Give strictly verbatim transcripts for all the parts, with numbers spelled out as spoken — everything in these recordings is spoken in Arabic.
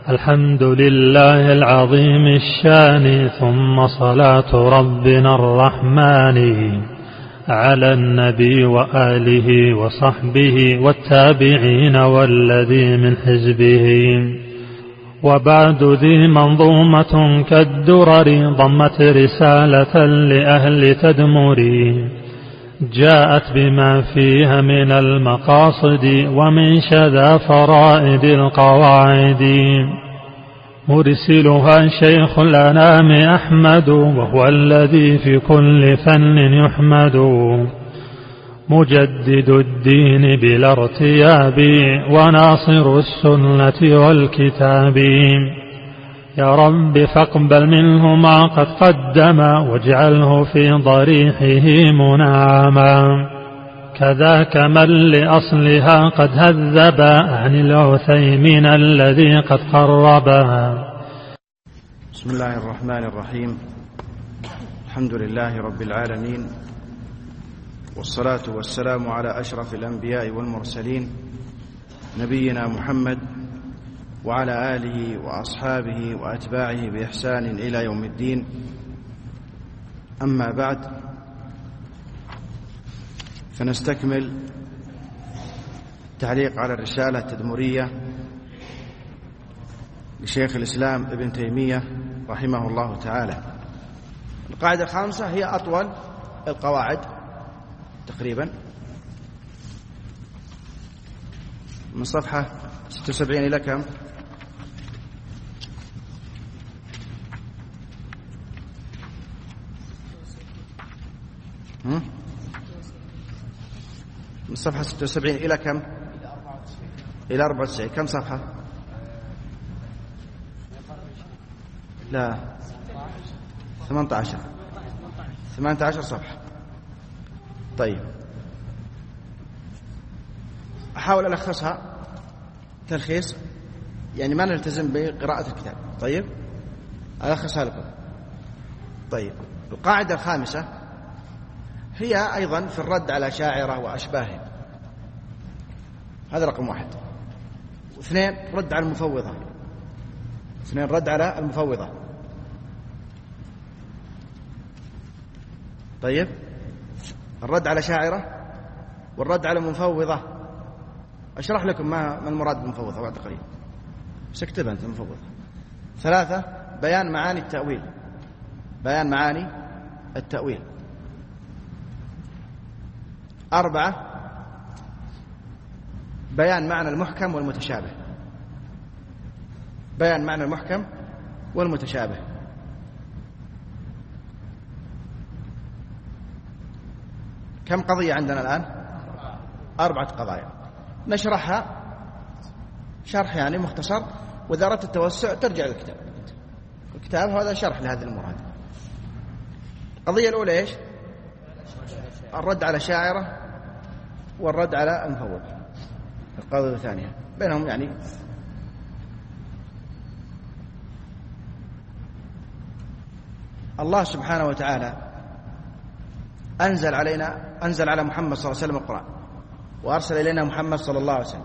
الحمد لله العظيم الشان، ثم صلاة ربنا الرحمن على النبي وآله وصحبه والتابعين والذي من حزبه. وبعد، ذي منظومة كالدرر ضمت رسالة لأهل تدمري، جاءت بما فيها من المقاصد ومن شذا فرائد القواعد. مرسلها شيخ الأنام أحمد، وهو الذي في كل فن يحمد، مجدد الدين بلا ارتياب وناصر السنة والكتاب. يا رب فاقبل منه ما قد قدم، واجعله في ضريحه منعما، كذاك من لأصلها قد هذب عن العثيمين الذي قد قربها. بسم الله الرحمن الرحيم. الحمد لله رب العالمين، والصلاة والسلام على أشرف الأنبياء والمرسلين، نبينا محمد وعلى آله وأصحابه وأتباعه بإحسان إلى يوم الدين. أما بعد، فنستكمل تعليق على الرسالة التدمرية لشيخ الإسلام ابن تيمية رحمه الله تعالى. القاعدة الخامسة هي أطول القواعد تقريبا، من صفحة ستة وسبعين إلى كم؟ من صفحة ستة وسبعين إلى كم؟ إلى أربعة وتسعين. كم صفحة؟ لا، ثمانية عشر ثمانية عشر صفحة. طيب، أحاول ألخصها تلخيص، يعني ما نلتزم بقراءة الكتاب. طيب، ألخصها لكم. طيب، القاعدة الخامسة هي أيضا في الرد على شاعرة وأشباههم، هذا رقم واحد. واثنين، رد على المفوضة. اثنين، رد على المفوضة. طيب، الرد على شاعرة والرد على المفوضة. أشرح لكم ما ما المراد بالمفوضة بعد قليل، بس اكتبها أنت المفوضة. ثلاثة، بيان معاني التأويل. بيان معاني التأويل. أربعة، بيان معنى المحكم والمتشابه. بيان معنى المحكم والمتشابه. كم قضية عندنا الآن؟ أربعة قضايا نشرحها شرح يعني مختصر، وإذا أردت التوسع ترجع للكتاب. الكتاب هذا شرح لهذه الأمور. هذه القضية الأولى إيش؟ الرد على شاعرة والرد على المفوض. القضية الثانية بينهم يعني الله سبحانه وتعالى أنزل علينا أنزل على محمد صلى الله عليه وسلم القرآن، وأرسل إلينا محمد صلى الله عليه وسلم.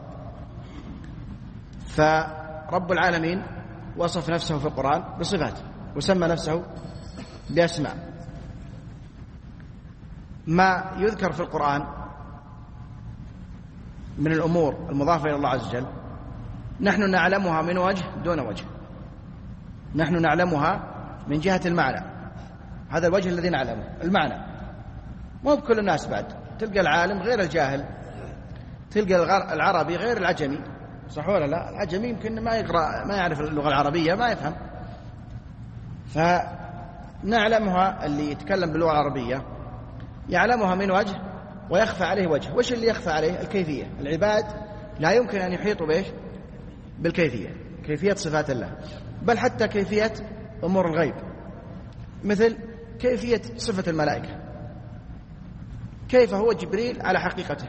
فرب العالمين وصف نفسه في القرآن بصفات، وسمى نفسه بأسماء. ما يذكر في القرآن من الأمور المضافة إلى الله عز وجل نحن نعلمها من وجه دون وجه. نحن نعلمها من جهة المعنى، هذا الوجه الذي نعلمه المعنى. مو بكل الناس بعد، تلقى العالم غير الجاهل، تلقى العربي غير العجمي، صح ولا لا؟ العجمي يمكن ما يقرأ، ما يعرف اللغة العربية، ما يفهم. فنعلمها، اللي يتكلم باللغة العربية يعلمها من وجه ويخفى عليه وجه. وش اللي يخفى عليه؟ الكيفية. العباد لا يمكن أن يحيطوا بإيش؟ بالكيفية، كيفية صفات الله، بل حتى كيفية أمور الغيب، مثل كيفية صفة الملائكة. كيف هو جبريل على حقيقته؟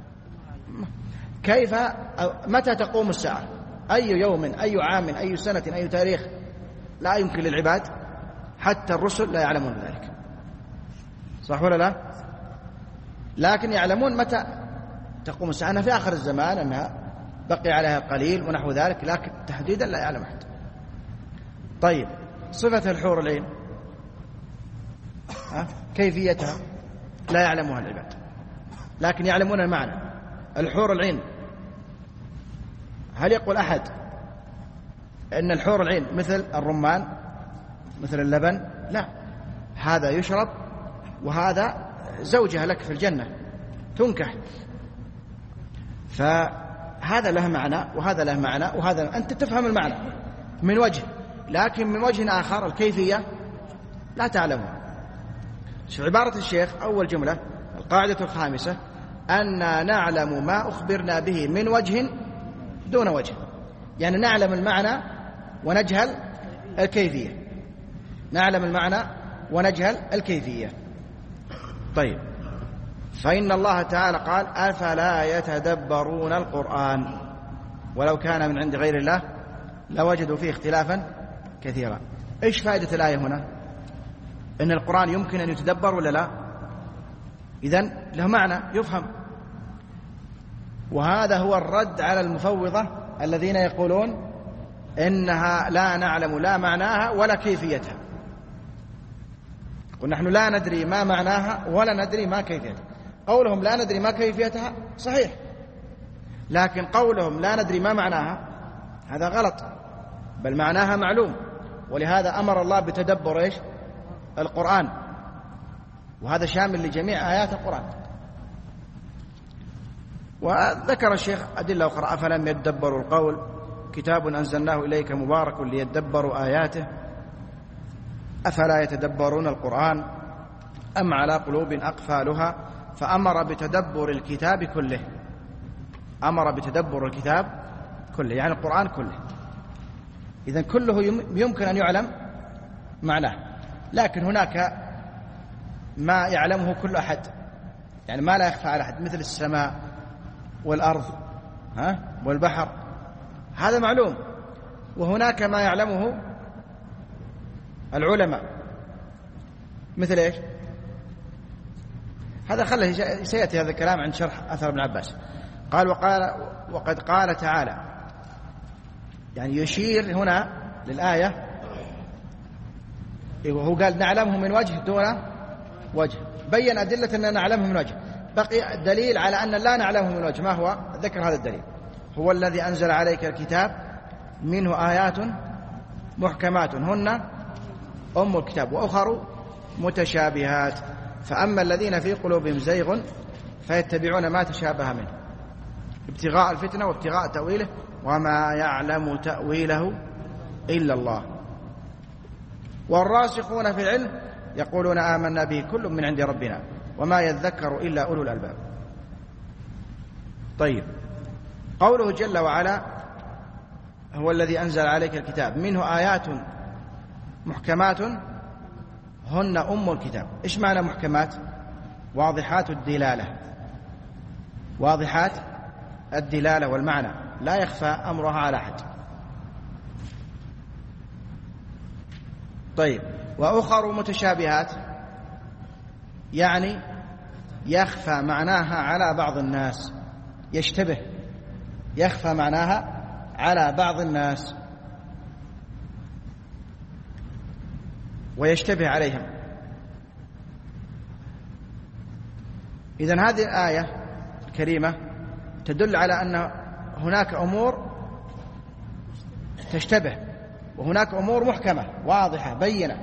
كيف متى تقوم الساعة؟ أي يوم، أي عام، أي سنة، أي تاريخ؟ لا يمكن للعباد، حتى الرسل لا يعلمون ذلك، صح ولا لا؟ لكن يعلمون متى تقوم الساعة، أنها في آخر الزمان، أنها بقي عليها قليل ونحو ذلك، لكن تحديدا لا يعلم أحد. طيب صفة الحور العين كيفيتها لا يعلمها العباد، لكن يعلمون المعنى. الحور العين، هل يقول أحد إن الحور العين مثل الرمان مثل اللبن؟ لا، هذا يشرب وهذا زوجها لك في الجنة تنكح، فهذا له معنى وهذا له معنى وهذا أنت تفهم المعنى من وجه، لكن من وجه آخر الكيفية لا تعلمها. شوف عبارة الشيخ أول جملة القاعدة الخامسة: أننا نعلم ما أخبرنا به من وجه دون وجه، يعني نعلم المعنى ونجهل الكيفية، نعلم المعنى ونجهل الكيفية. طيب، فإن الله تعالى قال: أفلا يتدبرون القرآن ولو كان من عند غير الله لوجدوا فيه اختلافا كثيرا. إيش فائدة الآية هنا؟ إن القرآن يمكن أن يتدبر ولا لا؟ إذن له معنى يفهم، وهذا هو الرد على المفوضة الذين يقولون إنها لا نعلم لا معناها ولا كيفيتها. قل نحن لا ندري ما معناها ولا ندري ما كيفيتها. قولهم لا ندري ما كيفيتها صحيح، لكن قولهم لا ندري ما معناها هذا غلط، بل معناها معلوم، ولهذا أمر الله بتدبر إيش؟ القرآن، وهذا شامل لجميع آيات القرآن. وذكر الشيخ أدلة أخرى: أفلم يدبروا القول كتاب أنزلناه إليك مبارك ليدبروا آياته أفلا يتدبرون القرآن أم على قلوب أقفالها. فأمر بتدبر الكتاب كله، أمر بتدبر الكتاب كله يعني القرآن كله. إذن كله يمكن أن يعلم معناه، لكن هناك ما يعلمه كل أحد، يعني ما لا يخفى على أحد، مثل السماء والأرض ها والبحر، هذا معلوم. وهناك ما يعلمه العلماء، مثل إيش؟ هذا خله سيأتي هذا الكلام عند شرح أثر ابن عباس. قال: وقال وقد قال تعالى، يعني يشير هنا للآية، وهو قال نعلمه من وجه دون وجه، بين أدلة أننا نعلمه من وجه. بقي الدليل على أن لا نعلمه من وجه، ما هو؟ ذكر هذا الدليل: هو الذي أنزل عليك الكتاب منه آيات محكمات هن أم الكتاب وأخر متشابهات، فأما الذين في قلوبهم زيغ فيتبعون ما تشابه منه ابتغاء الفتنة وابتغاء تأويله وما يعلم تأويله إلا الله. والراسخون في العلم يقولون آمنا به كل من عند ربنا وما يذكر إلا أولو الألباب. طيب، قوله جل وعلا: هو الذي أنزل عليك الكتاب منه آيات محكمات هن أم الكتاب. إيش معنى محكمات؟ واضحات الدلالة، واضحات الدلالة والمعنى، لا يخفى أمرها على أحد. طيب، وأخر متشابهات يعني يخفى معناها على بعض الناس، يشتبه، يخفى معناها على بعض الناس ويشتبه عليهم. إذن هذه الآية الكريمة تدل على أن هناك أمور تشتبه وهناك أمور محكمة واضحة بينة.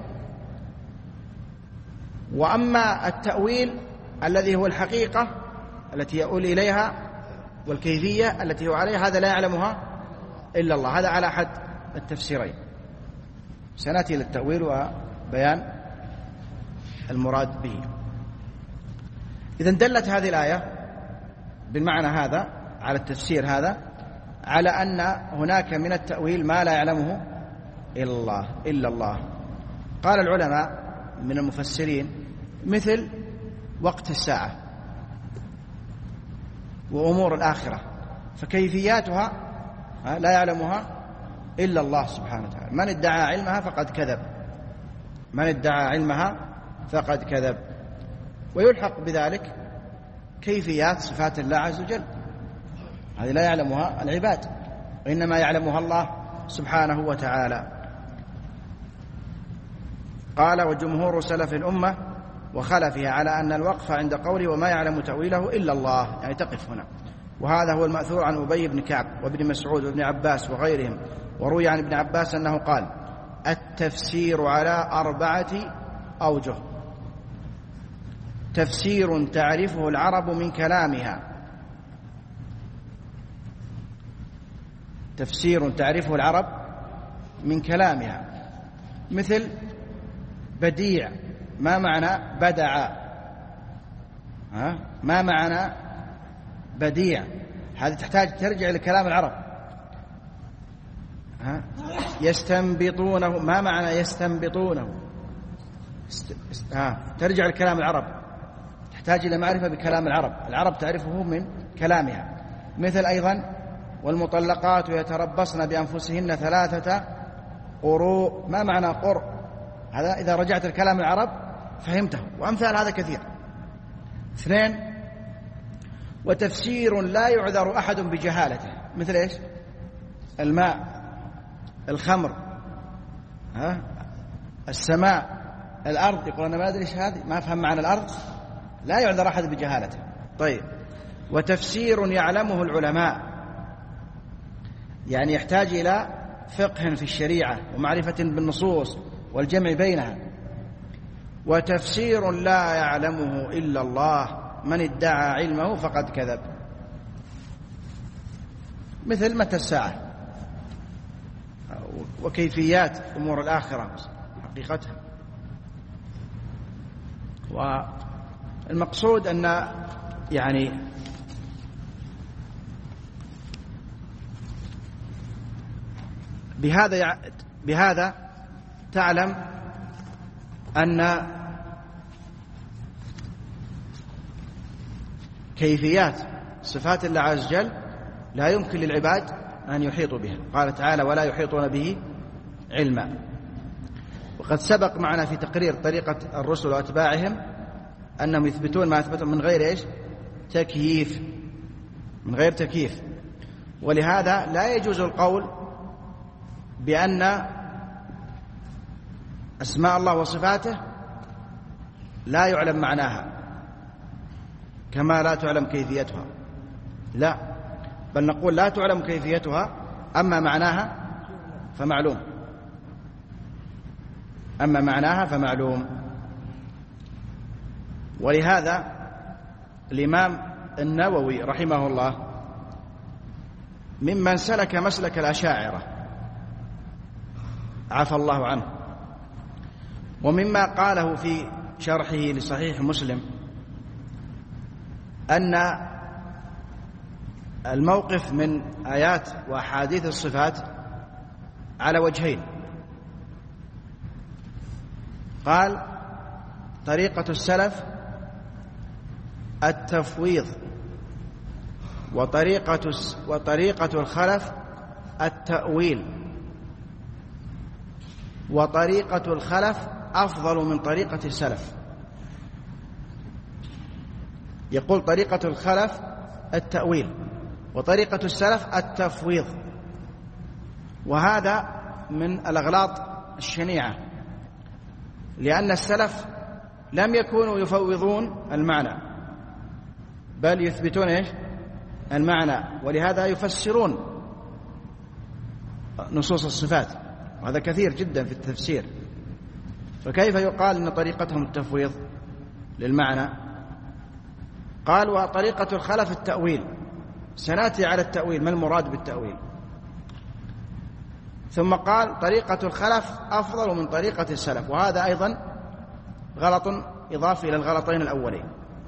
وأما التأويل الذي هو الحقيقة التي يؤول إليها والكيفية التي هو عليها، هذا لا يعلمها إلا الله. هذا على أحد التفسيرين، سنأتي للتأويل وبيان المراد به. إذن دلت هذه الآية بالمعنى هذا على التفسير هذا على أن هناك من التأويل ما لا يعلمه إلا الله إلا الله. قال العلماء من المفسرين مثل وقت الساعة وأمور الآخرة، فكيفياتها لا يعلمها إلا الله سبحانه وتعالى. من ادعى علمها فقد كذب، من ادعى علمها فقد كذب. ويلحق بذلك كيفيات صفات الله عز وجل، هذه لا يعلمها العباد وإنما يعلمها الله سبحانه وتعالى. قال: وجمهور سلف الأمة وخلفها على أن الوقف عند قوله وما يعلم تأويله إلا الله، يعني تقف هنا. وهذا هو المأثور عن أبي بن كعب وابن مسعود وابن عباس وغيرهم. وروي عن ابن عباس أنه قال: التفسير على أربعة أوجه: تفسير تعرفه العرب من كلامها، تفسير تعرفه العرب من كلامها، مثل بديع. ما معنى بدع؟ ها؟ ما معنى بديع؟ هذه تحتاج ترجع لكلام العرب. ها؟ يستنبطونه، ما معنى يستنبطونه؟ است... است... ها. ترجع لكلام العرب، تحتاج إلى معرفة بكلام العرب، العرب تعرفه من كلامها. مثل أيضا: والمطلقات يتربصن بأنفسهن ثلاثة قروء. ما معنى قرء؟ هذا إذا رجعت الكلام العرب فهمته. وأمثال هذا كثير. اثنين: وتفسير لا يعذر أحد بجهالته، مثل إيش؟ الماء، الخمر، ها؟ السماء، الأرض. يقول أنا ما أدري إيش هذه، ما أفهم معنى الأرض، لا يعذر أحد بجهالته. طيب. وتفسير يعلمه العلماء، يعني يحتاج إلى فقه في الشريعة ومعرفة بالنصوص والجمع بينها. وتفسير لا يعلمه إلا الله، من ادعى علمه فقد كذب، مثل متى الساعة وكيفيات أمور الآخرة حقيقتها. والمقصود أن يعني بهذا بهذا تعلم أن كيفيات صفات الله عز وجل لا يمكن للعباد أن يحيطوا بها. قال تعالى: ولا يحيطون به علما. وقد سبق معنا في تقرير طريقة الرسل وأتباعهم أنهم يثبتون ما أثبتهم من غير إيش؟ تكييف، من غير تكييف. ولهذا لا يجوز القول بأن أسماء الله وصفاته لا يعلم معناها كما لا تعلم كيفيتها، لا، بل نقول لا تعلم كيفيتها، أما معناها فمعلوم، أما معناها فمعلوم. ولهذا الإمام النووي رحمه الله ممن سلك مسلك الأشاعرة عفى الله عنه، ومما قاله في شرحه لصحيح مسلم أن الموقف من آيات وأحاديث الصفات على وجهين. قال: طريقة السلف التفويض، وطريقة وطريقة الخلف التأويل، وطريقة الخلف أفضل من طريقة السلف. يقول: طريقة الخلف التأويل، وطريقة السلف التفويض. وهذا من الأغلاط الشنيعة، لأن السلف لم يكونوا يفوضون المعنى، بل يثبتون إيش؟ المعنى، ولهذا يفسرون نصوص الصفات، وهذا كثير جدا في التفسير. فكيف يقال أن طريقتهم التفويض للمعنى؟ قال: وطريقة الخلف التأويل. سنأتي على التأويل، ما المراد بالتأويل. ثم قال: طريقة الخلف أفضل من طريقة السلف، وهذا أيضا غلط إضافي إلى الغلطين الأولين.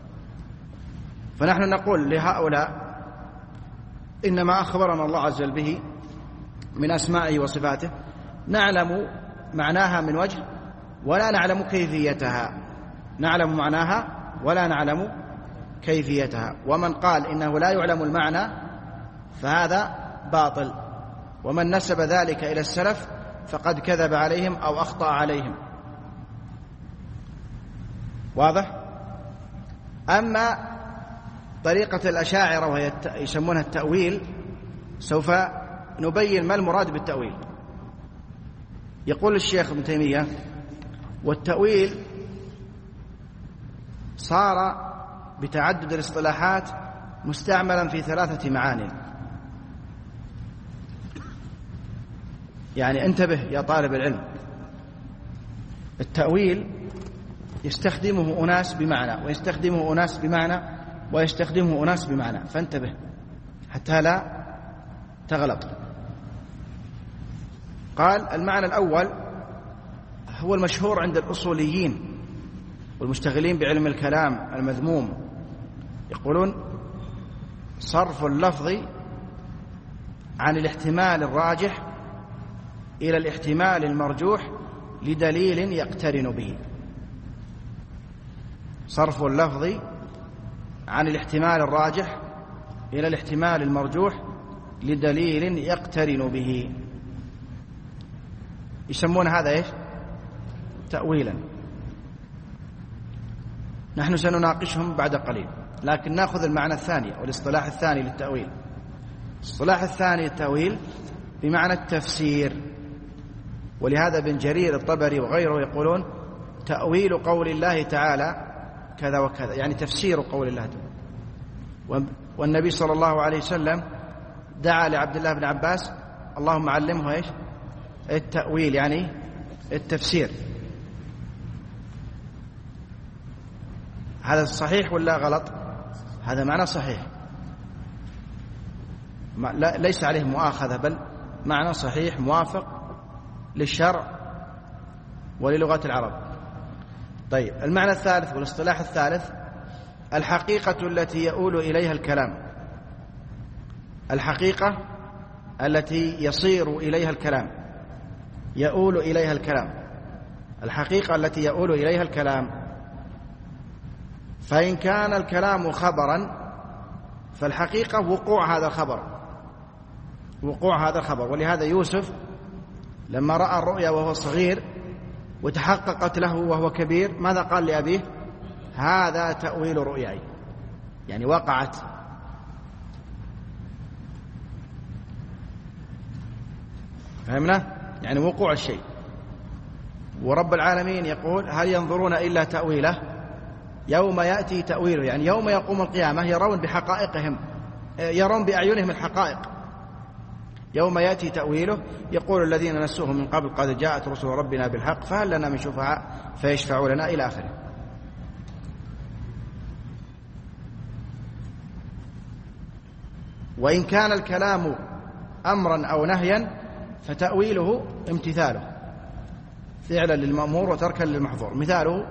فنحن نقول لهؤلاء: إنما أخبرنا الله عز وجل به من أسمائه وصفاته، نعلم معناها من وجه ولا نعلم كيفيتها، نعلم معناها ولا نعلم كيفيتها. ومن قال إنه لا يعلم المعنى فهذا باطل، ومن نسب ذلك إلى السلف فقد كذب عليهم أو أخطأ عليهم. واضح؟ أما طريقة الأشاعرة وهي يسمونها التأويل، سوف نبين ما المراد بالتأويل. يقول الشيخ ابن تيمية: والتأويل صار بتعدد الاصطلاحات مستعملا في ثلاثة معاني. يعني انتبه يا طالب العلم، التأويل يستخدمه أناس بمعنى ويستخدمه أناس بمعنى ويستخدمه أناس بمعنى، فانتبه حتى لا تغلط. قال المعنى الأول هو المشهور عند الأصوليين والمشتغلين بعلم الكلام المذموم، يقولون صرف اللفظ عن الاحتمال الراجح إلى الاحتمال المرجوح لدليل يقترن به. صرف اللفظ عن الاحتمال الراجح إلى الاحتمال المرجوح لدليل يقترن به، يسمون هذا إيش؟ تأويلا. نحن سنناقشهم بعد قليل، لكن نأخذ المعنى الثاني والاصطلاح الثاني للتأويل. الاصطلاح الثاني للتأويل بمعنى التفسير، ولهذا ابن جرير الطبري وغيره يقولون تأويل قول الله تعالى كذا وكذا، يعني تفسير قول الله تعالى. والنبي صلى الله عليه وسلم دعا لعبد الله بن عباس اللهم علمه ايش؟ التأويل، يعني التفسير. هذا صحيح ولا غلط؟ هذا معنى صحيح، ليس عليه مؤاخذة، بل معنى صحيح موافق للشرع وللغة العرب. طيب المعنى الثالث والاصطلاح الثالث الحقيقة التي يؤول إليها الكلام. الحقيقة التي يصير إليها الكلام، يؤول إليها الكلام، الحقيقة التي يؤول إليها الكلام. فإن كان الكلام خبرا فالحقيقة وقوع هذا الخبر، وقوع هذا الخبر. ولهذا يوسف لما رأى الرؤيا وهو صغير وتحققت له وهو كبير ماذا قال لأبيه؟ هذا تأويل رؤياي، يعني وقعت. فهمنا؟ يعني وقوع الشيء. ورب العالمين يقول هل ينظرون إلا تأويله يوم يأتي تأويله، يعني يوم يقوم القيامة يرون بحقائقهم، يرون بأعينهم الحقائق. يوم يأتي تأويله يقول الذين نسوه من قبل قد جاءت رسل ربنا بالحق فهل لنا من شفعاء فيشفعوا لنا إلى آخره. وإن كان الكلام أمرا أو نهيا فتأويله امتثاله، فعلا للمأمور وتركا للمحظور. مثاله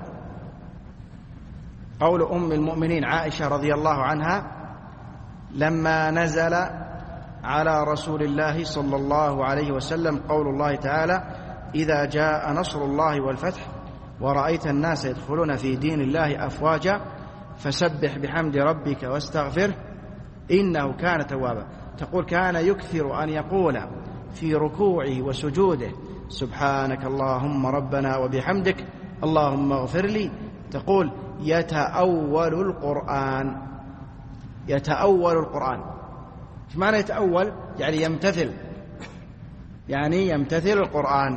قول أم المؤمنين عائشة رضي الله عنها لما نزل على رسول الله صلى الله عليه وسلم قول الله تعالى إذا جاء نصر الله والفتح ورأيت الناس يدخلون في دين الله أفواجا فسبح بحمد ربك واستغفره إنه كان توابا. تقول كان يكثر أن يقول في ركوعه وسجوده سبحانك اللهم ربنا وبحمدك اللهم اغفر لي. تقول يتأول القرآن، يتأول القرآن. ايش معنى يتأول؟ يعني يمتثل، يعني يمتثل القرآن.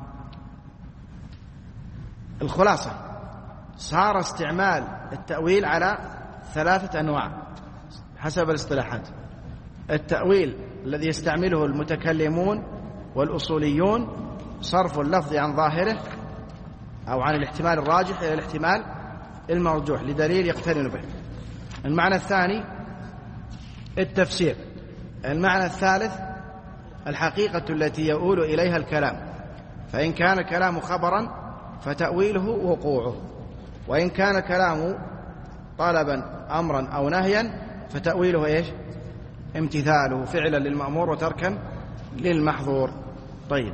الخلاصة صار استعمال التأويل على ثلاثة أنواع حسب الاصطلاحات. التأويل الذي يستعمله المتكلمون والأصوليون صرف اللفظ عن ظاهره أو عن الاحتمال الراجح إلى الاحتمال المرجوح لدليل يقترن به. المعنى الثاني التفسير. المعنى الثالث الحقيقة التي يؤول إليها الكلام. فإن كان الكلام خبرا فتأويله وقوعه، وإن كان الكلام طلبا أمرا أو نهيا فتأويله إيش؟ امتثاله، فعلا للمأمور وتركا للمحظور. طيب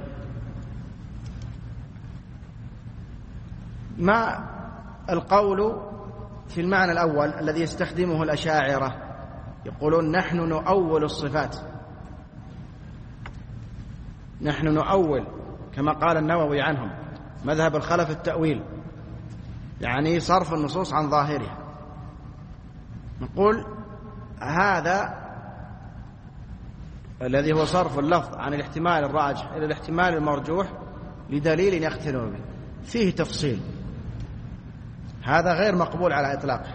ما القول في المعنى الأول الذي يستخدمه الأشاعرة؟ يقولون نحن نؤول الصفات، نحن نؤول كما قال النووي عنهم مذهب الخلف التأويل، يعني صرف النصوص عن ظاهرها. نقول هذا الذي هو صرف اللفظ عن الاحتمال الراجح إلى الاحتمال المرجوح لدليل يقترن به. فيه تفصيل، هذا غير مقبول على إطلاقه.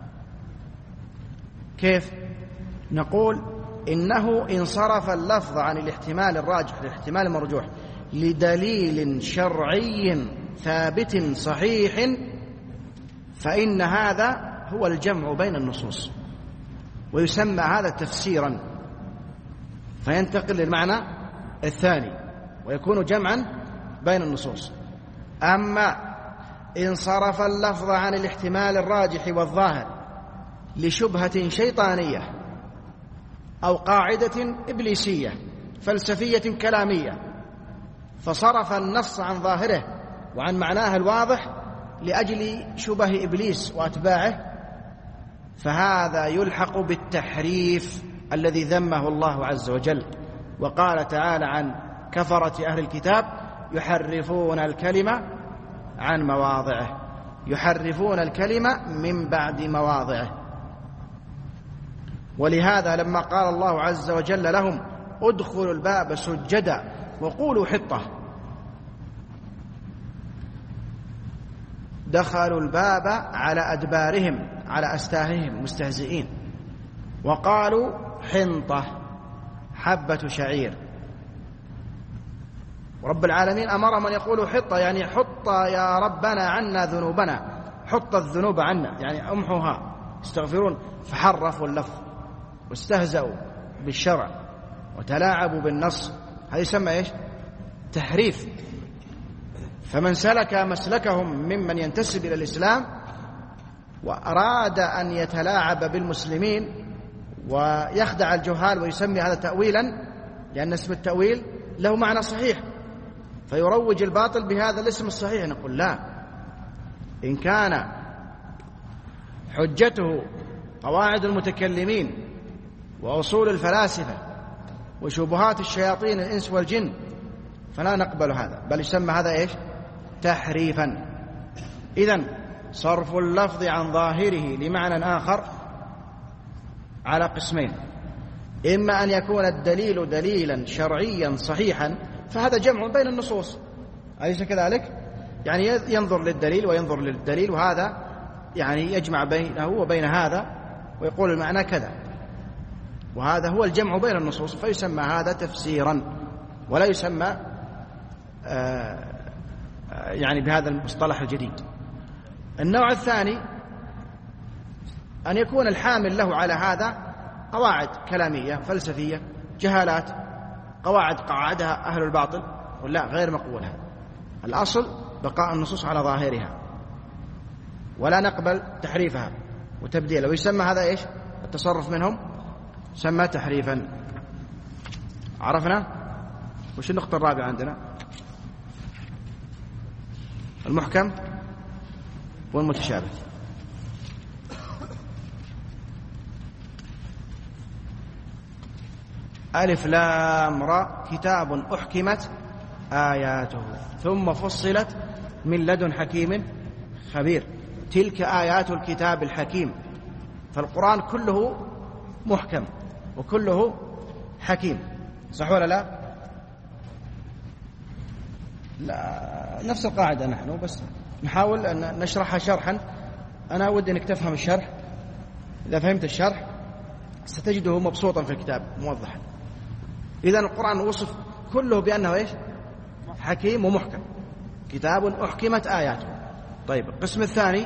كيف؟ نقول إنه إن صرف اللفظ عن الاحتمال الراجح للاحتمال المرجوح لدليل شرعي ثابت صحيح فإن هذا هو الجمع بين النصوص، ويسمى هذا تفسيرا، فينتقل للمعنى الثاني ويكون جمعا بين النصوص. أما إن صرف اللفظ عن الاحتمال الراجح والظاهر لشبهة شيطانية أو قاعدة إبليسية فلسفية كلامية، فصرف النص عن ظاهره وعن معناه الواضح لأجل شبه إبليس وأتباعه، فهذا يلحق بالتحريف الذي ذمه الله عز وجل، وقال تعالى عن كفرة أهل الكتاب يحرفون الكلمة عن مواضعه، يحرفون الكلمة من بعد مواضعه. ولهذا لما قال الله عز وجل لهم ادخلوا الباب سجدا وقولوا حطة، دخلوا الباب على أدبارهم على أستاههم مستهزئين، وقالوا حنطة حبة شعير. ورب العالمين أمرهم أن يقولوا حطة، يعني حط يا ربنا عنا ذنوبنا، حط الذنوب عنا يعني أمحوها، يستغفرون. فحرفوا اللفظ واستهزأوا بالشرع وتلاعبوا بالنص، هذا يسمى إيش؟ تحريف. فمن سلك مسلكهم ممن ينتسب إلى الإسلام وأراد أن يتلاعب بالمسلمين ويخدع الجهال ويسمي هذا تأويلا، لأن اسم التأويل له معنى صحيح، فيروج الباطل بهذا الاسم الصحيح. نقول لا، إن كان حجته قواعد المتكلمين وأصول الفلاسفة وشبهات الشياطين الإنس والجن فلا نقبل هذا، بل يسمى هذا إيش؟ تحريفا. إذن صرف اللفظ عن ظاهره لمعنى آخر على قسمين: إما أن يكون الدليل دليلا شرعيا صحيحا فهذا جمع بين النصوص، أليس كذلك؟ يعني ينظر للدليل وينظر للدليل، وهذا يعني يجمع بينه وبين هذا ويقول المعنى كذا، وهذا هو الجمع بين النصوص، فيسمى هذا تفسيرا ولا يسمى آه يعني بهذا المصطلح الجديد. النوع الثاني أن يكون الحامل له على هذا قواعد كلامية فلسفية جهالات، قواعد قواعدها أهل الباطل، ولا غير مقبول. هذا الأصل بقاء النصوص على ظاهرها ولا نقبل تحريفها وتبديلها، ويسمى هذا إيش؟ التصرف منهم سمى تحريفا. عرفنا وش النقطة الرابعة عندنا؟ المحكم والمتشابه. ألف لام را كتاب أحكمت آياته ثم فصلت من لدن حكيم خبير، تلك آيات الكتاب الحكيم. فالقرآن كله محكم وكله حكيم، صح ولا لا؟ لا، نفس القاعدة نحن بس نحاول أن نشرحها شرحا. أنا أود أنك تفهم الشرح، إذا فهمت الشرح ستجده مبسوطا في الكتاب موضحا. إذن القرآن وصف كله بأنه إيش؟ حكيم ومحكم، كتاب أحكمت آياته. طيب القسم الثاني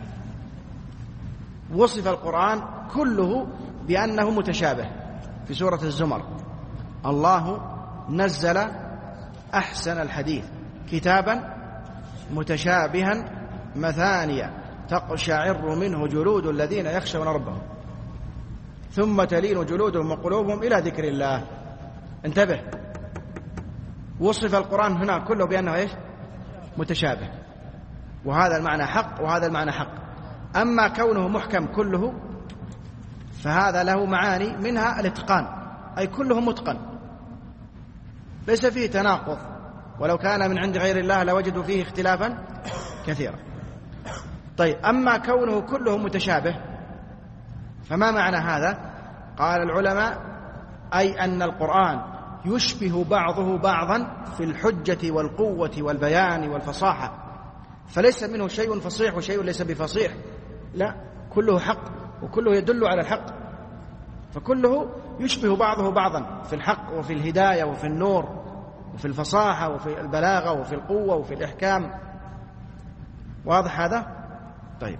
وصف القرآن كله بأنه متشابه في سورة الزمر: الله نزل أحسن الحديث كتابا متشابها مثانية تقشعر منه جلود الذين يخشون ربهم ثم تلين جلودهم وقلوبهم إلى ذكر الله. انتبه، وصف القرآن هنا كله بأنه إيش؟ متشابه، وهذا المعنى حق وهذا المعنى حق. أما كونه محكم كله فهذا له معاني، منها الاتقان، أي كله متقن ليس فيه تناقض، ولو كان من عند غير الله لوجدوا فيه اختلافا كثيرا. طيب أما كونه كله متشابه فما معنى هذا؟ قال العلماء: أي أن القرآن يشبه بعضه بعضا في الحجة والقوة والبيان والفصاحة فليس منه شيء فصيح وشيء ليس بفصيح، لا، كله حق وكله يدل على الحق، فكله يشبه بعضه بعضا في الحق وفي الهداية وفي النور وفي الفصاحة وفي البلاغة وفي القوة وفي الإحكام. واضح هذا؟ طيب،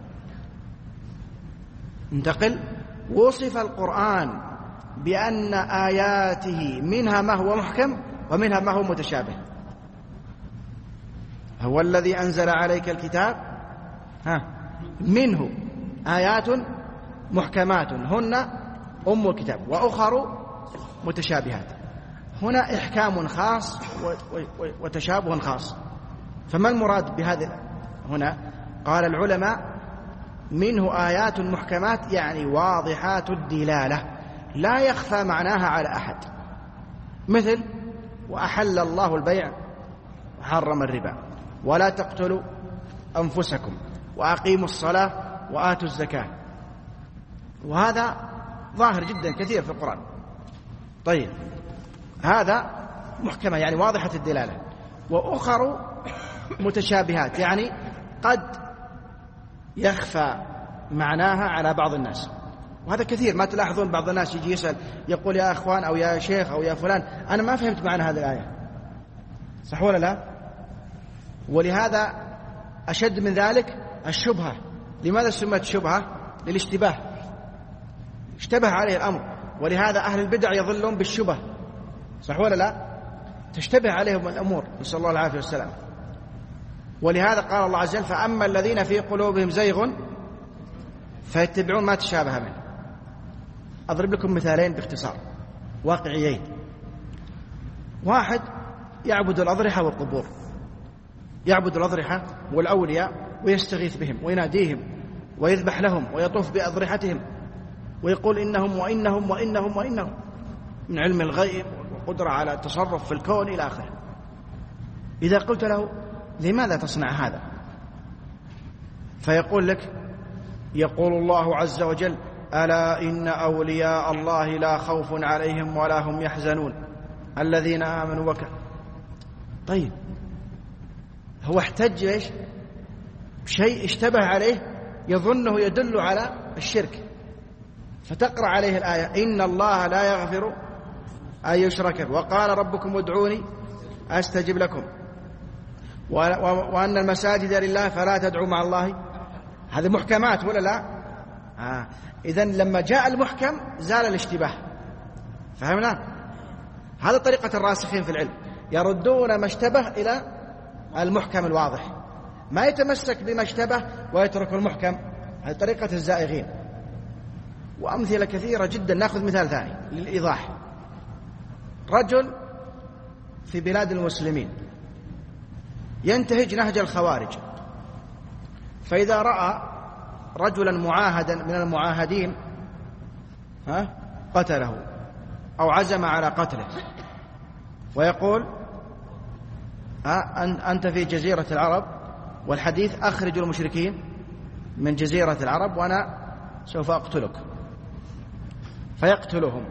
انتقل. وصف القرآن بأن آياته منها ما هو محكم ومنها ما هو متشابه. هو الذي أنزل عليك الكتاب ها منه آيات محكمات هن أم الكتاب وأخر متشابهات. هنا إحكام خاص وتشابه خاص. فما المراد بهذا هنا؟ قال العلماء منه آيات محكمات يعني واضحات الدلالة لا يخفى معناها على أحد، مثل وأحل الله البيع وحرم الربا، ولا تقتلوا أنفسكم، وأقيموا الصلاة وآتوا الزكاة. وهذا ظاهر جدا كثير في القرآن. طيب، هذا محكمة يعني واضحة الدلالة. وأخر متشابهات يعني قد يخفى معناها على بعض الناس، وهذا كثير. ما تلاحظون بعض الناس يجي يسأل يقول يا أخوان أو يا شيخ أو يا فلان أنا ما فهمت معنى هذه الآية، صح ولا لا؟ ولهذا أشد من ذلك الشبهة. لماذا سمت شبهة؟ للاشتباه، اشتبه عليه الأمر، ولهذا أهل البدع يظلون بالشبه، صح ولا لا؟ تشتبه عليهم الأمور، نسأل الله العافية والسلام. ولهذا قال الله عز وجل فأما الذين في قلوبهم زيغ فيتبعون ما تشابه منه. أضرب لكم مثالين باختصار واقعيين. واحد يعبد الأضرحة والقبور، يعبد الأضرحة والأولياء ويستغيث بهم ويناديهم ويذبح لهم ويطوف بأضرحتهم ويقول إنهم وإنهم وإنهم وإنهم من علم الغيب والقدرة على التصرف في الكون إلى آخره. إذا قلت له لماذا تصنع هذا؟ فيقول لك يقول الله عز وجل ألا إن أولياء الله لا خوف عليهم ولا هم يحزنون الذين آمنوا وك. طيب، هو احتج ايش؟ شيء اشتبه عليه يظنه يدل على الشرك، فتقرأ عليه الآية إن الله لا يغفر أن يشرك به وقال ربكم ادعوني أستجب لكم وأن المساجد لله فلا تدعوا مع الله. هذه محكمات ولا لا؟ آه. إذن لما جاء المحكم زال الاشتباه. فهمنا؟ هذا طريقة الراسخين في العلم، يردون ما اشتبه إلى المحكم الواضح، ما يتمسك بما اشتبه ويترك المحكم. هذه طريقة الزائغين. وأمثلة كثيرة جدا. نأخذ مثال ثاني للإيضاح. رجل في بلاد المسلمين ينتهج نهج الخوارج، فإذا رأى رجلا معاهدا من المعاهدين ها قتله أو عزم على قتله ويقول أنت في جزيرة العرب والحديث أخرج المشركين من جزيرة العرب وأنا سوف أقتلك، فيقتلهم.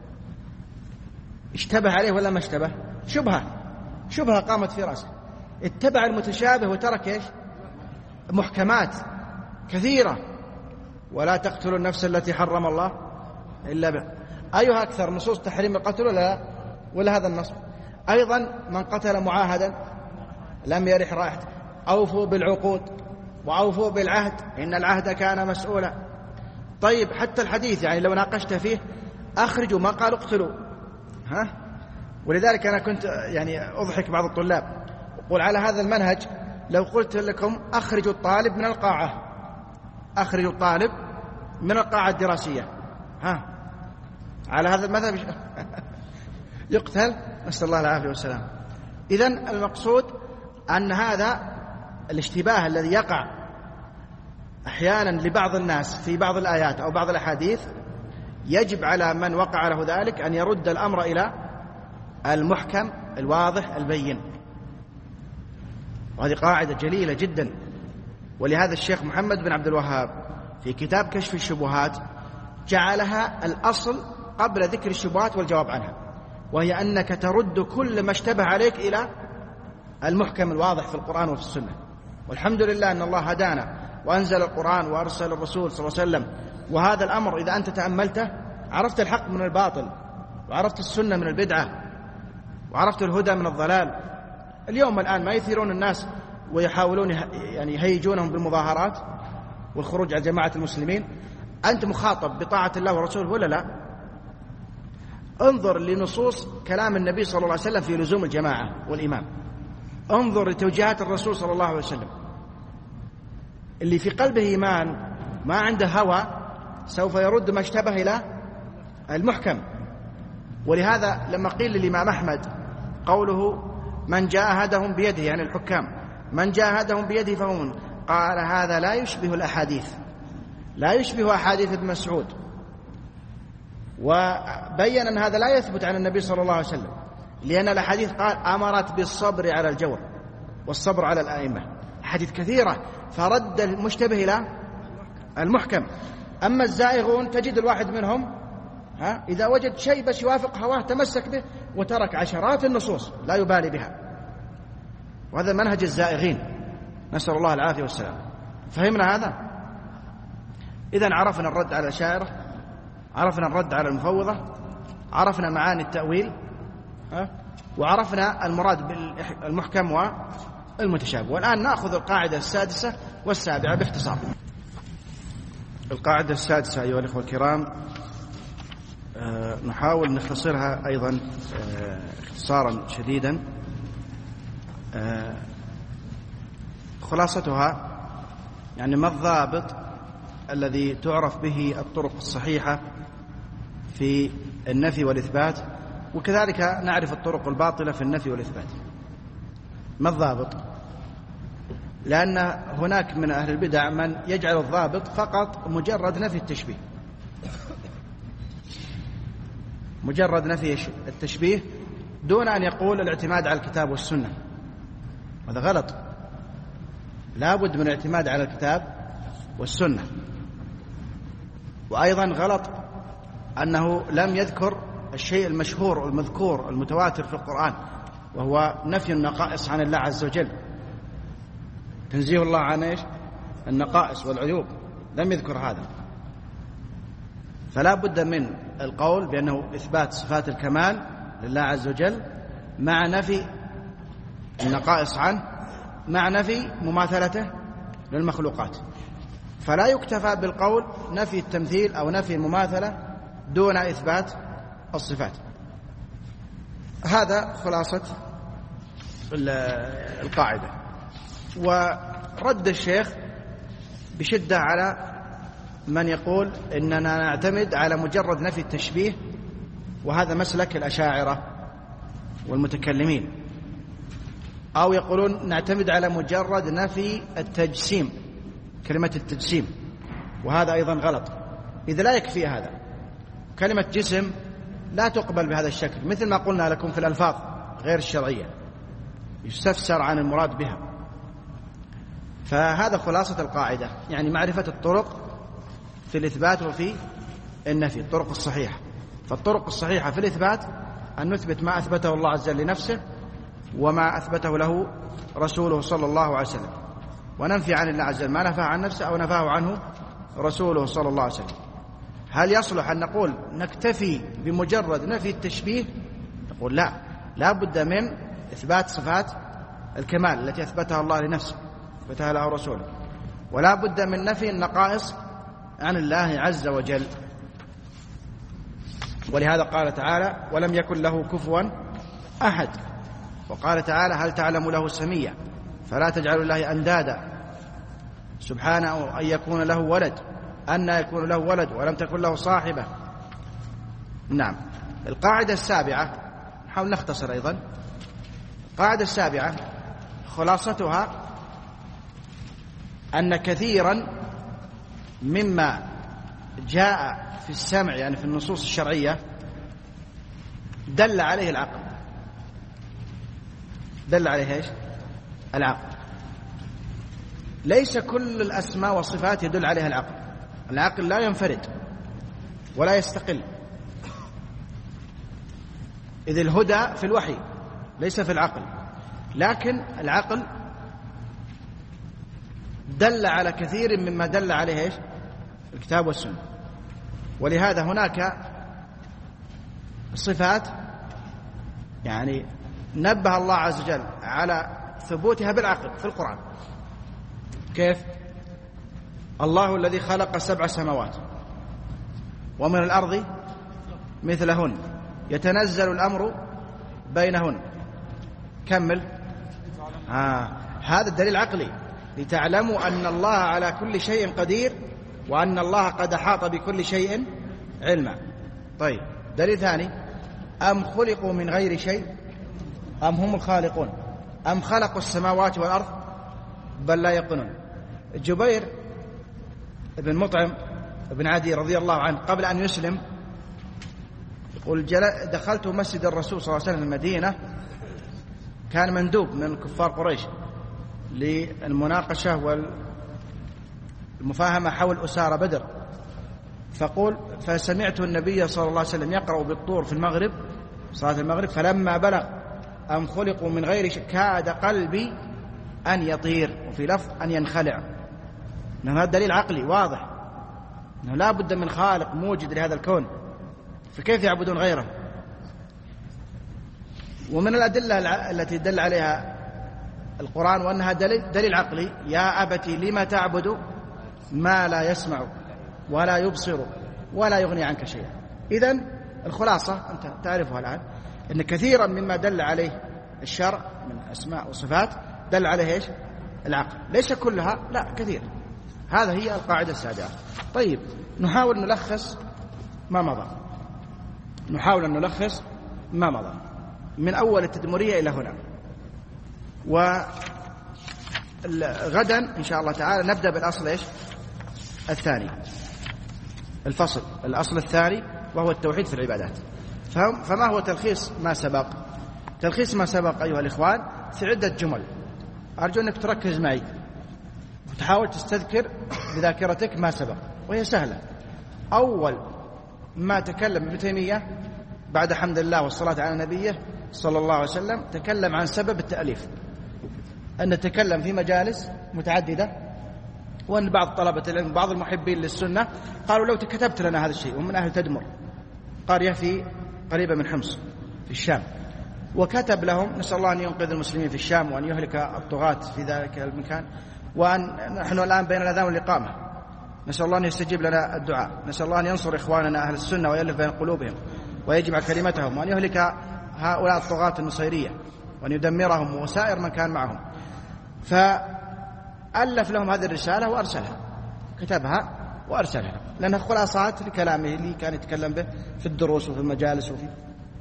اشتبه عليه ولا ما اشتبه؟ شبهة شبهة قامت في رأسه، اتبع المتشابه وترك ايش؟ محكمات كثيرة. ولا تقتلوا النفس التي حرم الله إلا به. أيها أكثر نصوص تحريم القتل ولا لا؟ ولا هذا النص؟ أيضا من قتل معاهدا لم يرح رائحته. أوفوا بالعقود وأوفوا بالعهد إن العهد كان مسؤولا. طيب، حتى الحديث يعني لو ناقشت فيه أخرجوا ما قالوا اقتلوا. ها؟ ولذلك أنا كنت يعني أضحك بعض الطلاب أقول على هذا المنهج لو قلت لكم أخرجوا الطالب من القاعة، أخرجوا الطالب من القاعة الدراسية، ها على هذا المذهب يقتل، نسأل الله العافية والسلام. إذن المقصود أن هذا الاشتباه الذي يقع أحيانا لبعض الناس في بعض الآيات أو بعض الأحاديث يجب على من وقع له ذلك أن يرد الأمر إلى المحكم الواضح البين. وهذه قاعدة جليلة جدا. ولهذا الشيخ محمد بن عبد الوهاب في كتاب كشف الشبهات جعلها الأصل قبل ذكر الشبهات والجواب عنها، وهي أنك ترد كل ما اشتبه عليك إلى المحكم الواضح في القرآن وفي السنة. والحمد لله أن الله هدانا وأنزل القرآن وأرسل الرسول صلى الله عليه وسلم. وهذا الأمر إذا أنت تأملته عرفت الحق من الباطل، وعرفت السنة من البدعة، وعرفت الهدى من الضلال. اليوم الآن ما يثيرون الناس ويحاولون يعني يهيجونهم بالمظاهرات والخروج على جماعة المسلمين. أنت مخاطب بطاعة الله ورسوله ولا لا؟ انظر لنصوص كلام النبي صلى الله عليه وسلم في لزوم الجماعة والإمام، انظر لتوجيهات الرسول صلى الله عليه وسلم. اللي في قلبه إيمان ما عنده هوى سوف يرد ما اشتبه إلى المحكم. ولهذا لما قيل للإمام أحمد قوله من جاهدهم بيده، يعني الحكام، من جاهدهم بيده فهم، قال هذا لا يشبه الأحاديث، لا يشبه أحاديث ابن مسعود، وبين أن هذا لا يثبت عن النبي صلى الله عليه وسلم، لأن الأحاديث قال أمرت بالصبر على الجور والصبر على الآئمة، أحاديث كثيرة، فرد المشتبه إلى المحكم. أما الزائغون تجد الواحد منهم ها إذا وجد شيء بس يوافق هواه تمسك به وترك عشرات النصوص لا يبالي بها، وهذا منهج الزائغين، نسأل الله العافية والسلام. فهمنا هذا؟ إذن عرفنا الرد على الأشاعرة، عرفنا الرد على المفوضة، عرفنا معاني التأويل، ها؟ وعرفنا المراد بالمحكم والمتشابه. والآن نأخذ القاعدة السادسة والسابعة باختصار. القاعدة السادسة أيها الأخوة الكرام أه نحاول نختصرها أيضا أه اختصارا شديدا. أه خلاصتها يعني ما الضابط الذي تعرف به الطرق الصحيحة في النفي والإثبات، وكذلك نعرف الطرق الباطلة في النفي والإثبات. ما الضابط؟ لأن هناك من أهل البدع من يجعل الضابط فقط مجرد نفي التشبيه، مجرد نفي التشبيه دون أن يقول الاعتماد على الكتاب والسنة. هذا غلط، لا بد من الاعتماد على الكتاب والسنة. وأيضا غلط أنه لم يذكر الشيء المشهور والمذكور المتواتر في القرآن، وهو نفي النقائص عن الله عز وجل، تنزيه الله عن إيش؟ النقائص والعيوب، لم يذكر هذا. فلا بد من القول بأنه إثبات صفات الكمال لله عز وجل مع نفي النقائص عنه، مع نفي مماثلته للمخلوقات. فلا يكتفى بالقول نفي التمثيل أو نفي المماثلة دون إثبات الصفات. هذا خلاصة القاعدة. ورد الشيخ بشدة على من يقول إننا نعتمد على مجرد نفي التشبيه، وهذا مسلك الأشاعرة والمتكلمين، أو يقولون نعتمد على مجرد نفي التجسيم، كلمة التجسيم، وهذا أيضا غلط، إذا لا يكفي هذا. كلمة جسم لا تقبل بهذا الشكل، مثل ما قلنا لكم في الألفاظ غير الشرعية يستفسر عن المراد بها. فهذا خلاصة القاعدة، يعني معرفة الطرق في الإثبات وفي النفي، الطرق الصحيحة. فالطرق الصحيحة في الإثبات أن نثبت ما أثبته الله عز وجل لنفسه وما أثبته له رسوله صلى الله عليه وسلم، وننفي عن الله عز وجل ما نفاه عن نفسه أو نفاه عنه رسوله صلى الله عليه وسلم. هل يصلح أن نقول نكتفي بمجرد نفي التشبيه؟ نقول لا، لا بد من إثبات صفات الكمال التي أثبتها الله لنفسه أثبتها له رسوله، ولا بد من نفي النقائص عن الله عز وجل. ولهذا قال تعالى ولم يكن له كفوا أحد، وقال تعالى هل تعلم له سميا فلا تجعلوا الله أندادا سبحانه أن يكون له ولد، أن يكون له ولد ولم تكن له صاحبة. نعم. القاعدة السابعة نحاول نختصر أيضا. القاعدة السابعة خلاصتها أن كثيرا مما جاء في السمع يعني في النصوص الشرعية دل عليه العقل، دل عليه ايش؟ العقل. ليس كل الأسماء والصفات يدل عليها العقل، العقل لا ينفرد ولا يستقل، إذ الهدى في الوحي ليس في العقل، لكن العقل دل على كثير مما دل عليه إيش؟ الكتاب والسنة. ولهذا هناك صفات يعني نبه الله عز وجل على ثبوتها بالعقل في القرآن. كيف؟ الله الذي خلق سبع سماوات ومن الأرض مثلهن يتنزل الأمر بينهن. كمل. آه. هذا الدليل عقلي لتعلموا أن الله على كل شيء قدير وأن الله قد أحاط بكل شيء علما. طيب، دليل ثاني: أم خلقوا من غير شيء أم هم الخالقون أم خلقوا السماوات والأرض بل لا يقنون. جبير بن مطعم بن عدي رضي الله عنه قبل أن يسلم يقول: دخلت مسجد الرسول صلى الله عليه وسلم في المدينة، كان مندوب من كفار قريش للمناقشة والمفاهمة حول أسارة بدر، فقول فسمعت النبي صلى الله عليه وسلم يقرأ بالطور في المغرب صلاة المغرب، فلما بلغ أم خلقوا من غير شيء كاد قلبي أن يطير، وفي لفظ أن ينخلع. هذا دليل عقلي واضح أنه لا بد من خالق موجد لهذا الكون، فكيف يعبدون غيره؟ ومن الأدلة التي دل عليها القرآن وأنها دليل, دليل عقلي: يا أبتي لما تعبد ما لا يسمع ولا يبصر ولا يغني عنك شيئا. إذن الخلاصة أنت تعرفها الآن، أن كثيرا مما دل عليه الشرع من أسماء وصفات دل عليه إيش؟ العقل. ليس كلها، لا، كثير. هذا هي القاعدة السابعة. طيب، نحاول نلخص ما مضى نحاول أن نلخص ما مضى من أول التدمرية إلى هنا. وغدا إن شاء الله تعالى نبدأ بالأصل إيش؟ الثاني، الفصل الأصل الثاني، وهو التوحيد في العبادات. فما هو تلخيص ما سبق؟ تلخيص ما سبق أيها الإخوان في عدة جمل، أرجو أنك تركز معي وتحاول تستذكر بذاكرتك ما سبق، وهي سهلة. أول ما تكلم ابن تيمية بعد حمد الله والصلاة على نبيه صلى الله عليه وسلم تكلم عن سبب التأليف، أن نتكلم في مجالس متعددة، وأن بعض طلبة العلم بعض المحبين للسنة قالوا: لو كتبت لنا هذا الشيء، ومن أهل تدمر قرية في قريبة من حمص في الشام، وكتب لهم: نسأل الله أن ينقذ المسلمين في الشام وأن يهلك الطغاة في ذلك المكان، وأن نحن الآن بين الأذان والإقامة، نسأل الله أن يستجيب لنا الدعاء، نسأل الله أن ينصر إخواننا أهل السنة ويألف بين قلوبهم ويجمع كلمتهم، وأن يهلك هؤلاء الطغاة النصيرية وأن يدمرهم وسائر من كان معهم. فألف لهم هذه الرسالة وأرسلها، كتبها وأرسلها، لأنها خلاصات لكلامه اللي كان يتكلم به في الدروس وفي المجالس وفي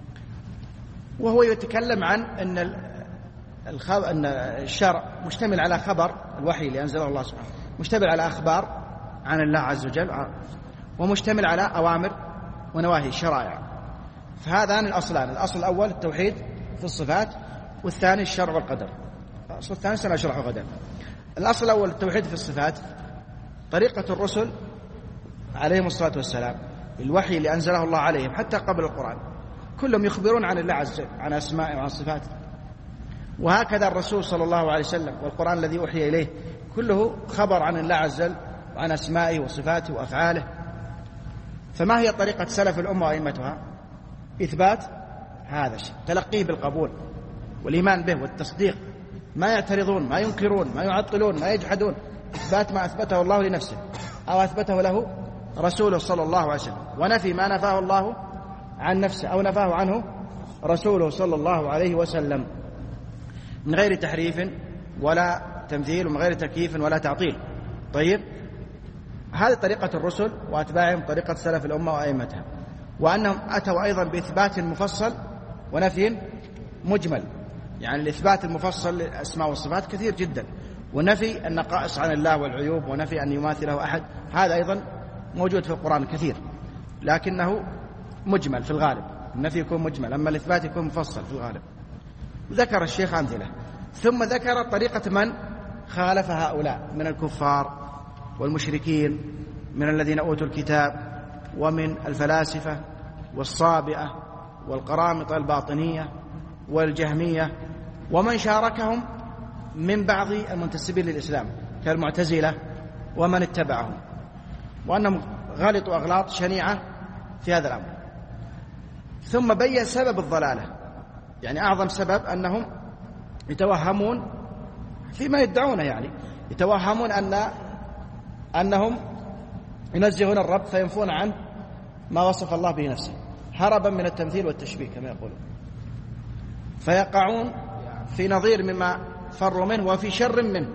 وهو يتكلم عن أن الخب... أن الشرع مشتمل على خبر الوحي اللي أنزله الله سبحانه، مشتمل على أخبار عن الله عز وجل، ومشتمل على أوامر ونواهي الشرائع. فهذان الأصلان: الأصل الأول التوحيد في الصفات، والثاني الشرع والقدر. الأصل الثاني سنشرحه غدا. الأصل الأول التوحيد في الصفات، طريقة الرسل عليهم الصلاة والسلام، الوحي اللي أنزله الله عليهم حتى قبل القرآن، كلهم يخبرون عن الله عز وجل، عن أسمائه وعن صفاته. وهكذا الرسول صلى الله عليه وسلم والقرآن الذي أوحي إليه كله خبر عن الله عز وجل وعن أسمائه وصفاته وأفعاله. فما هي طريقة سلف الأمة وأئمتها؟ إثبات هذا الشيء، تلقيه بالقبول والإيمان به والتصديق، ما يعترضون، ما ينكرون، ما يعطلون، ما يجحدون، إثبات ما أثبته الله لنفسه أو أثبته له رسوله صلى الله عليه وسلم، ونفي ما نفاه الله عن نفسه أو نفاه عنه رسوله صلى الله عليه وسلم، من غير تحريف ولا تمثيل، ومن غير تكييف ولا تعطيل. طيب، هذه طريقة الرسل وأتباعهم، طريقة سلف الأمة وأئمتها. وأنهم أتوا أيضا بإثبات مفصل ونفي مجمل، يعني الإثبات المفصل للأسماء والصفات كثير جدا، ونفي النقائص عن الله والعيوب، ونفي أن يماثله أحد، هذا أيضا موجود في القرآن كثير، لكنه مجمل في الغالب، النفي يكون مجمل، أما الإثبات يكون مفصل في الغالب. ذكر الشيخ أمثلة، ثم ذكر طريقة من خالف هؤلاء من الكفار والمشركين، من الذين أوتوا الكتاب، ومن الفلاسفة والصابئة والقرامطة الباطنية والجهمية، ومن شاركهم من بعض المنتسبين للإسلام، كالمعتزلة ومن اتبعهم، وأنهم غلطوا أغلاط شنيعة في هذا الأمر. ثم بين سبب الضلالة، يعني أعظم سبب أنهم يتوهمون فيما يدعونه، يعني يتوهمون أن أنهم ينزهون الرب فينفون عنه ما وصف الله به نفسه هربا من التمثيل والتشبيه كما يقولون، فيقعون في نظير مما فروا منه وفي شر منه.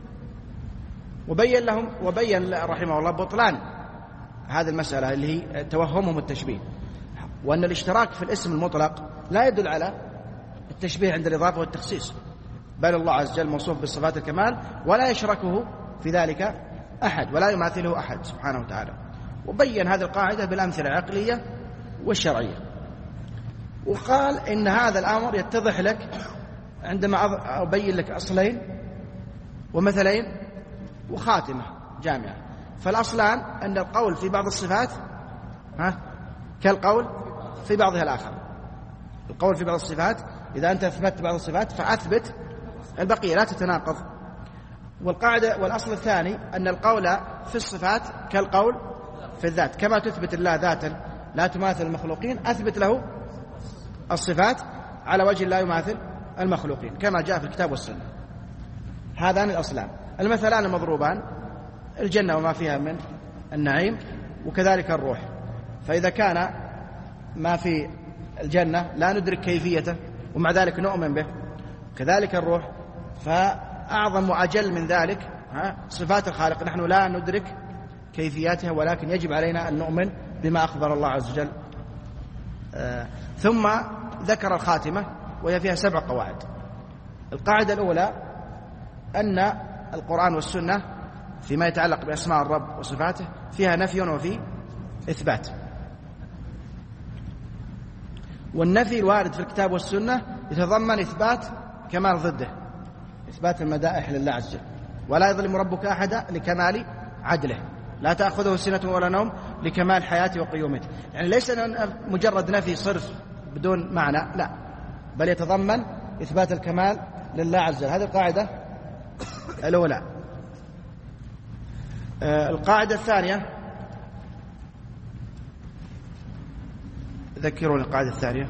وبين لهم وبين رحمه الله بطلان هذه المسألة اللي هي توهمهم التشبيه، وأن الاشتراك في الاسم المطلق لا يدل على التشبيه عند الإضافة والتخصيص، بل الله عز وجل موصوف بصفات الكمال ولا يشركه في ذلك أحد ولا يماثله أحد سبحانه وتعالى. وبين هذه القاعدة بالأمثلة العقلية والشرعية، وقال إن هذا الأمر يتضح لك عندما أبين لك أصلين ومثلين وخاتمة جامعة. فالأصلان أن القول في بعض الصفات ها كالقول في بعضها الآخر. القول في بعض الصفات إذا أنت أثبت بعض الصفات فأثبت البقية، لا تتناقض. والقاعدة والأصل الثاني أن القول في الصفات كالقول في الذات، كما تثبت الله ذاتا لا تماثل المخلوقين أثبت له الصفات على وجه لا يماثل المخلوقين كما جاء في الكتاب والسنة. هذان الأصلان. المثلان المضروبان الجنة وما فيها من النعيم، وكذلك الروح. فإذا كان ما في الجنة لا ندرك كيفيته ومع ذلك نؤمن به، كذلك الروح، فأعظم وأجل من ذلك صفات الخالق نحن لا ندرك كيفياتها، ولكن يجب علينا أن نؤمن بما أخبر الله عز وجل. آه ثم ذكر الخاتمة وهي فيها سبع قواعد. القاعدة الأولى أن القرآن والسنة فيما يتعلق بأسماء الرب وصفاته فيها نفي وفي إثبات، والنفي الوارد في الكتاب والسنة يتضمن إثبات كمال ضده، إثبات المدائح لله عز وجل. ولا يظلم ربك أحدا لكمال عدله، لا تأخذه سنة ولا نوم لكمال حياته وقيومته. يعني ليس مجرد نفي صرف بدون معنى، لا، بل يتضمن إثبات الكمال لله عز وجل. هذه القاعدة الأولى. آه القاعدة الثانية، ذكرون القاعدة الثانية.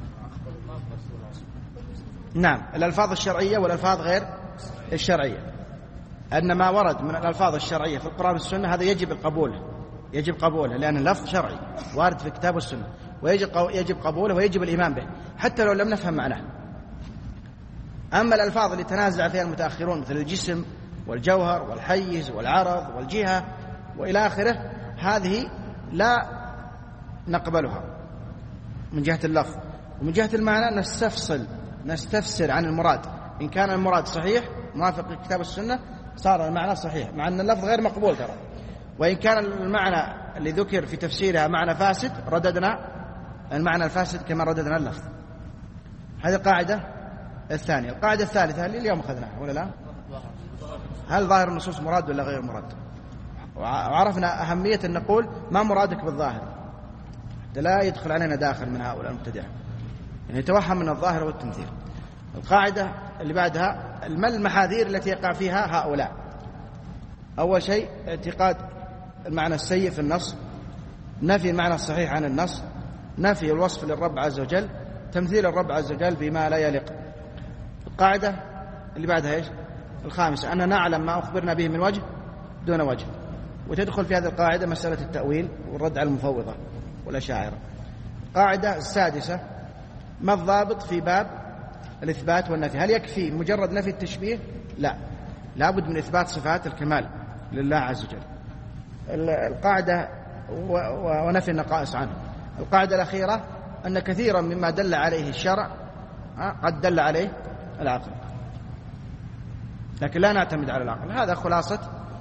نعم، الألفاظ الشرعية والألفاظ غير الشرعية، أن ما ورد من الألفاظ الشرعية في القرآن والسنة هذا يجب قبوله، يجب قبوله لأن اللفظ شرعي وارد في الكتاب والسنة، ويجب يجب قبوله ويجب الإيمان به حتى لو لم نفهم معناه. أما الألفاظ اللي تنازع فيها المتأخرون مثل الجسم والجوهر والحيز والعرض والجهة وإلى آخره، هذه لا نقبلها من جهة اللفظ، ومن جهة المعنى نستفصل نستفسر عن المراد. إن كان المراد صحيح موافق للكتاب والسنة صار المعنى صحيح، مع أن اللفظ غير مقبول ترى. وإن كان المعنى اللي ذكر في تفسيرها معنى فاسد رددنا المعنى الفاسد كما رددنا اللفظ. هذه القاعدة الثانية. القاعدة الثالثة اللي اليوم أخذناها ولا لا؟ هل ظاهر النصوص مراد ولا غير مراد؟ وعرفنا أهمية أن نقول ما مرادك بالظاهر، لا يدخل علينا داخل من هؤلاء المبتدعة، يعني يتوهم من الظاهر والتمثيل. القاعدة اللي بعدها ما المحاذير التي يقع فيها هؤلاء. أول شيء اعتقاد المعنى السيء في النص، نفي المعنى الصحيح عن النص، نفي الوصف للرب عز وجل، تمثيل الرب عز وجل بما لا يليق. القاعدة اللي بعدها إيش؟ الخامسة، أننا نعلم ما أخبرنا به من وجه دون وجه. وتدخل في هذه القاعدة مسألة التأويل والرد على المفوضة والأشاعرة. القاعدة السادسة، ما الضابط في باب الإثبات والنفي؟ هل يكفي مجرد نفي التشبيه؟ لا، لابد من إثبات صفات الكمال لله عز وجل. القاعدة ونفي النقائص عنه. القاعدة الأخيرة أن كثيرا مما دل عليه الشرع قد دل عليه العقل، لكن لا نعتمد على العقل. هذا خلاصة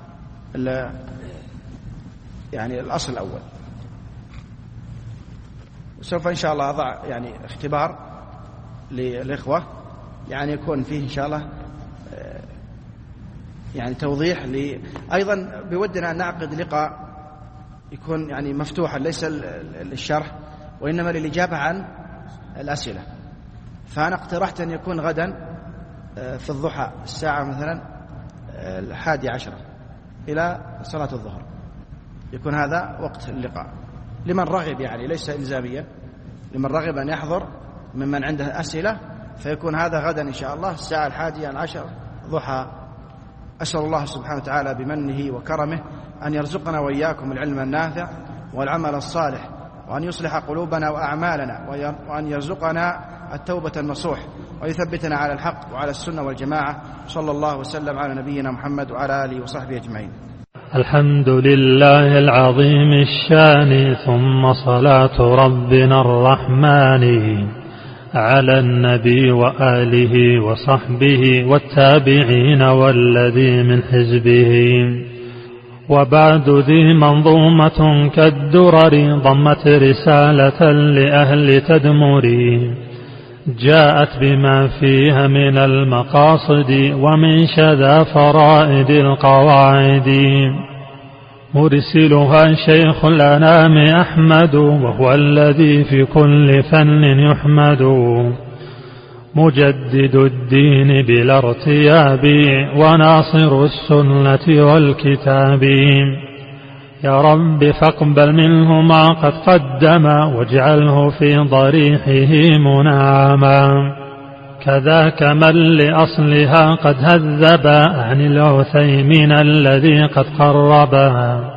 يعني الأصل الأول. سوف إن شاء الله أضع يعني اختبار للإخوة، يعني يكون فيه إن شاء الله يعني توضيح لي. أيضا بودنا أن نعقد لقاء يكون يعني مفتوحا، ليس للشرح وإنما للإجابة عن الأسئلة. فأنا اقترحت أن يكون غدا في الضحى الساعة مثلا الحادي عشرة إلى صلاة الظهر، يكون هذا وقت اللقاء لمن رغب، يعني ليس إلزاميا، لمن رغب أن يحضر ممن عنده أسئلة، فيكون هذا غدا إن شاء الله الساعة الحادية العشر ضحى. أسأل الله سبحانه وتعالى بمنه وكرمه أن يرزقنا وإياكم العلم النافع والعمل الصالح، وأن يصلح قلوبنا وأعمالنا، وأن يرزقنا التوبة النصوح، ويثبتنا على الحق وعلى السنة والجماعة. صلى الله وسلم على نبينا محمد وعلى آله وصحبه أجمعين. الحمد لله العظيم الشان، ثم صلاة ربنا الرحمن على النبي وآله وصحبه والتابعين والذي من حزبه. وبعد ذي منظومة كالدرر ضمت رسالة لأهل تدمر، جاءت بما فيها من المقاصد ومن شذا فرائد القواعد. مرسلها شيخ الأنام أحمد، وهو الذي في كل فن يحمد، مجدد الدين بلا ارتياب وناصر السنة والكتاب. يا رب فاقبل منه ما قد قدم، واجعله في ضريحه منعما. كذاك من لأصلها قد هذب عن العثيمين الذي قد قربها،